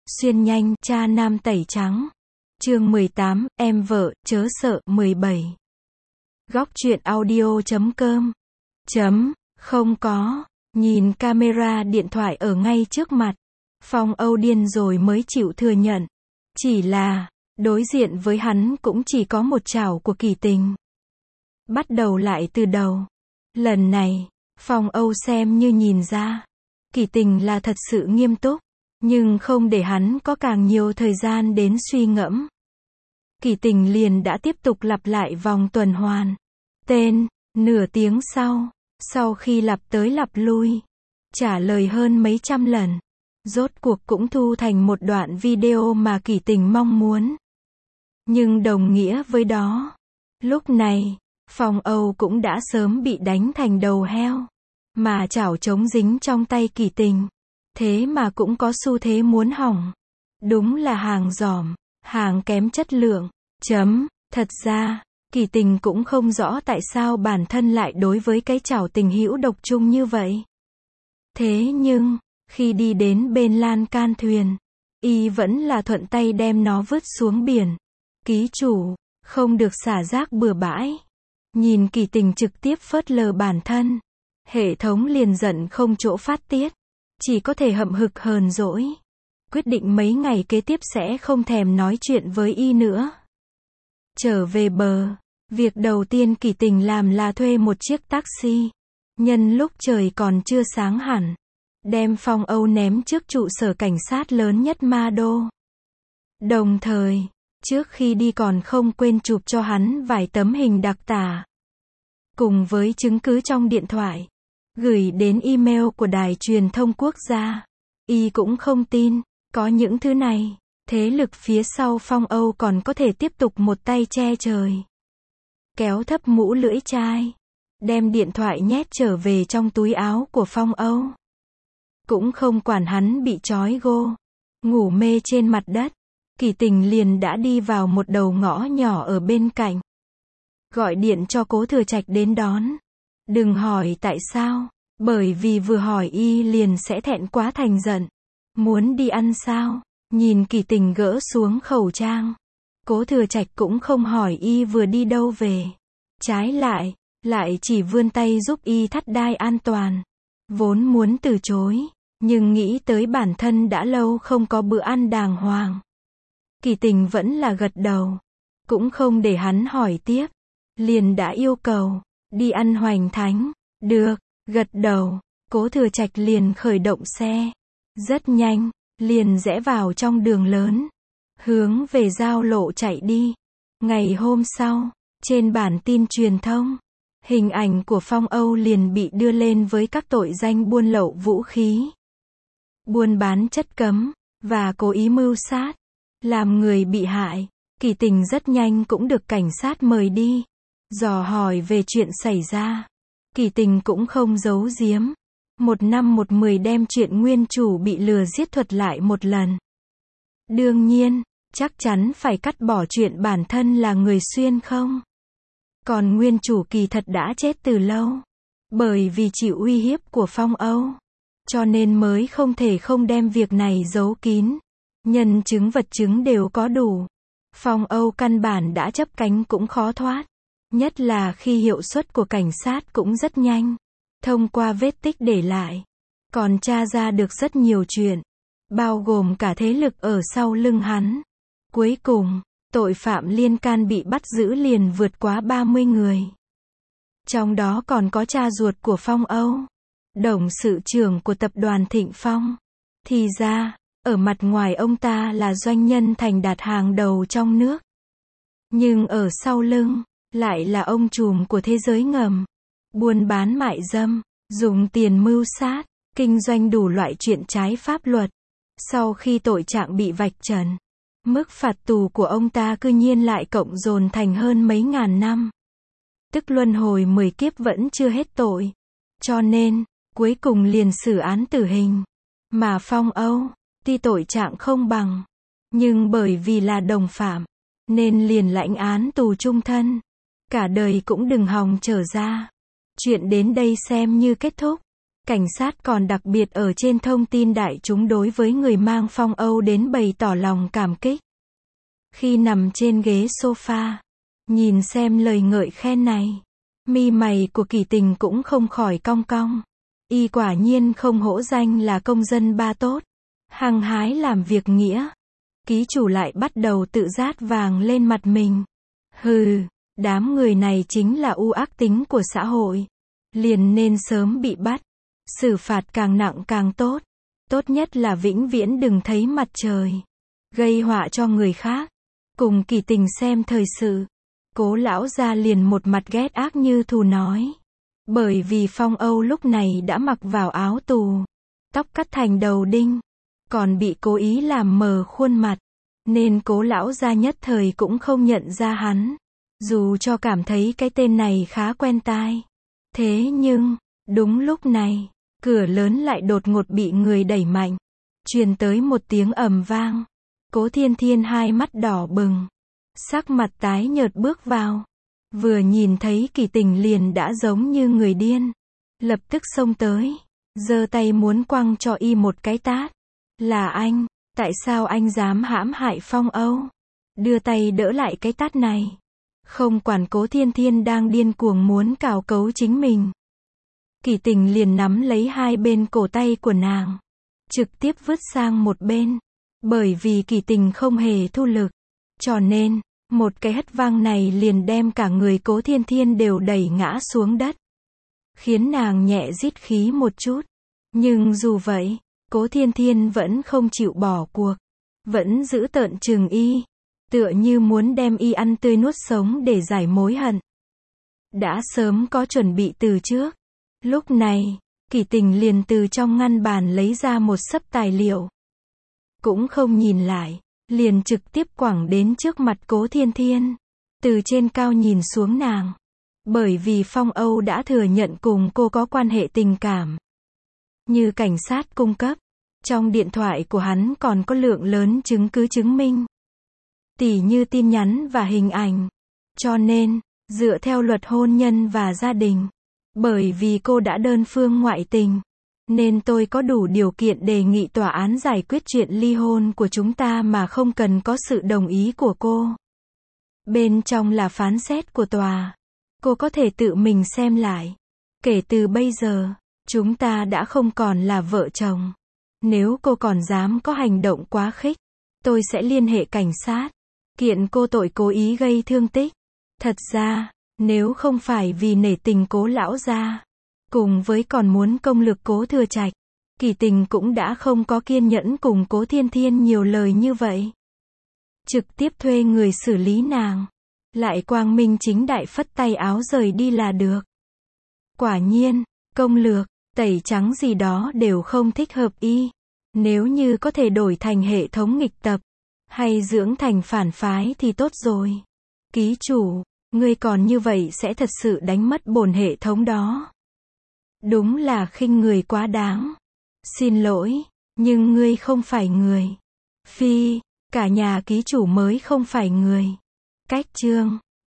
Xuyên nhanh, cha nam tẩy trắng. Chương 18, em vợ, chớ sợ, 17. Góc truyện audio.com. Không có. Nhìn camera điện thoại ở ngay trước mặt. Phong Âu điên rồi mới chịu thừa nhận. Chỉ là, đối diện với hắn cũng chỉ có một chảo của Kỳ Tình. Bắt đầu lại từ đầu. Lần này, Phong Âu xem như nhìn ra. Kỳ Tình là thật sự nghiêm túc. Nhưng không để hắn có càng nhiều thời gian đến suy ngẫm. Kỳ Tình liền đã tiếp tục lặp lại vòng tuần hoàn. Nửa tiếng sau khi lặp tới lặp lui, trả lời hơn mấy trăm lần, rốt cuộc cũng thu thành một đoạn video mà Kỳ Tình mong muốn. Nhưng đồng nghĩa với đó, lúc này, Phong Âu cũng đã sớm bị đánh thành đầu heo, mà chảo trống dính trong tay Kỳ Tình. Thế mà cũng có xu thế muốn hỏng. Đúng là hàng giỏm, hàng kém chất lượng. Thật ra, Kỳ Tình cũng không rõ tại sao bản thân lại đối với cái chảo tình hữu độc chung như vậy. Thế nhưng, khi đi đến bên lan can thuyền, y vẫn là thuận tay đem nó vứt xuống biển. Ký chủ, không được xả rác bừa bãi. Nhìn Kỳ Tình trực tiếp phớt lờ bản thân, hệ thống liền giận không chỗ phát tiết. Chỉ có thể hậm hực hờn dỗi. Quyết định mấy ngày kế tiếp sẽ không thèm nói chuyện với y nữa. Trở về bờ, việc đầu tiên Kỳ Tình làm là thuê một chiếc taxi. Nhân lúc trời còn chưa sáng hẳn, đem Phong Âu ném trước trụ sở cảnh sát lớn nhất Ma Đô. Đồng thời, trước khi đi còn không quên chụp cho hắn vài tấm hình đặc tả. Cùng với chứng cứ trong điện thoại. Gửi đến email của đài truyền thông quốc gia. Y cũng không tin, có những thứ này, thế lực phía sau Phong Âu còn có thể tiếp tục một tay che trời. Kéo thấp mũ lưỡi chai, đem điện thoại nhét trở về trong túi áo của Phong Âu. Cũng không quản hắn bị trói gô, ngủ mê trên mặt đất. Kỳ Tình liền đã đi vào một đầu ngõ nhỏ ở bên cạnh. Gọi điện cho Cố Thừa Trạch đến đón. Đừng hỏi tại sao, bởi vì vừa hỏi y liền sẽ thẹn quá thành giận. Muốn đi ăn sao? Nhìn Kỳ Tình gỡ xuống khẩu trang. Cố Thừa Trạch cũng không hỏi y vừa đi đâu về. Trái lại chỉ vươn tay giúp y thắt đai an toàn. Vốn muốn từ chối, nhưng nghĩ tới bản thân đã lâu không có bữa ăn đàng hoàng. Kỳ Tình vẫn là gật đầu. Cũng không để hắn hỏi tiếp. Liền đã yêu cầu. Đi ăn Hoành Thánh. Được, gật đầu. Cố Thừa Trạch liền khởi động xe. Rất nhanh, liền rẽ vào trong đường lớn. Hướng về giao lộ chạy đi. Ngày hôm sau, trên bản tin truyền thông, hình ảnh của Phong Âu liền bị đưa lên với các tội danh buôn lậu vũ khí, buôn bán chất cấm, và cố ý mưu sát, làm người bị hại. Kỳ Tình rất nhanh cũng được cảnh sát mời đi. Dò hỏi về chuyện xảy ra. Kỳ Tình cũng không giấu giếm. 1/10 đem chuyện nguyên chủ bị lừa giết thuật lại một lần. Đương nhiên, chắc chắn phải cắt bỏ chuyện bản thân là người xuyên không. Còn nguyên chủ kỳ thật đã chết từ lâu. Bởi vì chịu uy hiếp của Phong Âu. Cho nên mới không thể không đem việc này giấu kín. Nhân chứng vật chứng đều có đủ. Phong Âu căn bản đã chấp cánh cũng khó thoát. Nhất là khi hiệu suất của cảnh sát cũng rất nhanh. Thông qua vết tích để lại, còn tra ra được rất nhiều chuyện. Bao gồm cả thế lực ở sau lưng hắn. Cuối cùng, tội phạm liên can bị bắt giữ liền vượt quá 30 người. Trong đó còn có cha ruột của Phong Âu,董sự trưởng của tập đoàn Thịnh Phong. Thì ra, ở mặt ngoài ông ta là doanh nhân thành đạt hàng đầu trong nước. Nhưng ở sau lưng, lại là ông trùm của thế giới ngầm. Buôn bán mại dâm, dùng tiền mưu sát, kinh doanh đủ loại chuyện trái pháp luật. Sau khi tội trạng bị vạch trần, mức phạt tù của ông ta cư nhiên lại cộng dồn thành hơn mấy ngàn năm. Tức luân hồi 10 kiếp vẫn chưa hết tội. Cho nên, cuối cùng liền xử án tử hình. Mà Phong Âu, tuy tội trạng không bằng, nhưng bởi vì là đồng phạm, nên liền lãnh án tù chung thân. Cả đời cũng đừng hòng trở ra. Chuyện đến đây xem như kết thúc. Cảnh sát còn đặc biệt ở trên thông tin đại chúng đối với người mang phong Âu đến bày tỏ lòng cảm kích. Khi nằm trên ghế sofa, nhìn xem lời ngợi khen này, mi mày của Kỳ Tình cũng không khỏi cong cong. Y quả nhiên không hổ danh là công dân ba tốt, hăng hái làm việc nghĩa. Ký chủ lại bắt đầu tự rát vàng lên mặt mình. Hừ, đám người này chính là u ác tính của xã hội, liền nên sớm bị bắt, xử phạt càng nặng càng tốt. Tốt nhất là vĩnh viễn đừng thấy mặt trời, gây họa cho người khác. Cùng Kỳ Tình xem thời sự, Cố lão gia liền một mặt ghét ác như thù nói. Bởi vì Phong Âu lúc này đã mặc vào áo tù, tóc cắt thành đầu đinh, còn bị cố ý làm mờ khuôn mặt, nên Cố lão gia nhất thời cũng không nhận ra hắn, dù cho cảm thấy cái tên này khá quen tai. Thế nhưng, đúng lúc này, cửa lớn lại đột ngột bị người đẩy mạnh, truyền tới một tiếng ầm vang. Cố Thiên Thiên hai mắt đỏ bừng, sắc mặt tái nhợt bước vào. Vừa nhìn thấy Kỳ Tình liền đã giống như người điên, lập tức xông tới, giơ tay muốn quăng cho y một cái tát. Là anh, tại sao anh dám hãm hại Phong Âu? Đưa tay đỡ lại cái tát này. Không quản Cố Thiên Thiên đang điên cuồng muốn cào cấu chính mình, Kỳ Tình liền nắm lấy hai bên cổ tay của nàng, trực tiếp vứt sang một bên. Bởi vì Kỳ Tình không hề thu lực, cho nên, một cái hất vang này liền đem cả người Cố Thiên Thiên đều đẩy ngã xuống đất, khiến nàng nhẹ rít khí một chút. Nhưng dù vậy, Cố Thiên Thiên vẫn không chịu bỏ cuộc, vẫn giữ tợn trừng y, tựa như muốn đem y ăn tươi nuốt sống để giải mối hận. Đã sớm có chuẩn bị từ trước. Lúc này, Kỳ Tình liền từ trong ngăn bàn lấy ra một xấp tài liệu, cũng không nhìn lại, liền trực tiếp quẳng đến trước mặt Cố Thiên Thiên, từ trên cao nhìn xuống nàng. Bởi vì Phong Âu đã thừa nhận cùng cô có quan hệ tình cảm. Như cảnh sát cung cấp, trong điện thoại của hắn còn có lượng lớn chứng cứ chứng minh, tỉ như tin nhắn và hình ảnh. Cho nên, dựa theo luật hôn nhân và gia đình, bởi vì cô đã đơn phương ngoại tình, nên tôi có đủ điều kiện đề nghị tòa án giải quyết chuyện ly hôn của chúng ta mà không cần có sự đồng ý của cô. Bên trong là phán xét của tòa. Cô có thể tự mình xem lại. Kể từ bây giờ, chúng ta đã không còn là vợ chồng. Nếu cô còn dám có hành động quá khích, tôi sẽ liên hệ cảnh sát, kiện cô tội cố ý gây thương tích. Thật ra, nếu không phải vì nể tình Cố lão gia, cùng với còn muốn công lược Cố Thừa Trạch, Kỳ Tình cũng đã không có kiên nhẫn cùng Cố Thiên Thiên nhiều lời như vậy. Trực tiếp thuê người xử lý nàng, lại quang minh chính đại phất tay áo rời đi là được. Quả nhiên, công lược, tẩy trắng gì đó đều không thích hợp y. Nếu như có thể đổi thành hệ thống nghịch tập, hay dưỡng thành phản phái thì tốt rồi. Ký chủ, ngươi còn như vậy sẽ thật sự đánh mất bổn hệ thống đó. Đúng là khinh người quá đáng. Xin lỗi, nhưng ngươi không phải người. Phi, cả nhà ký chủ mới không phải người. Cách chương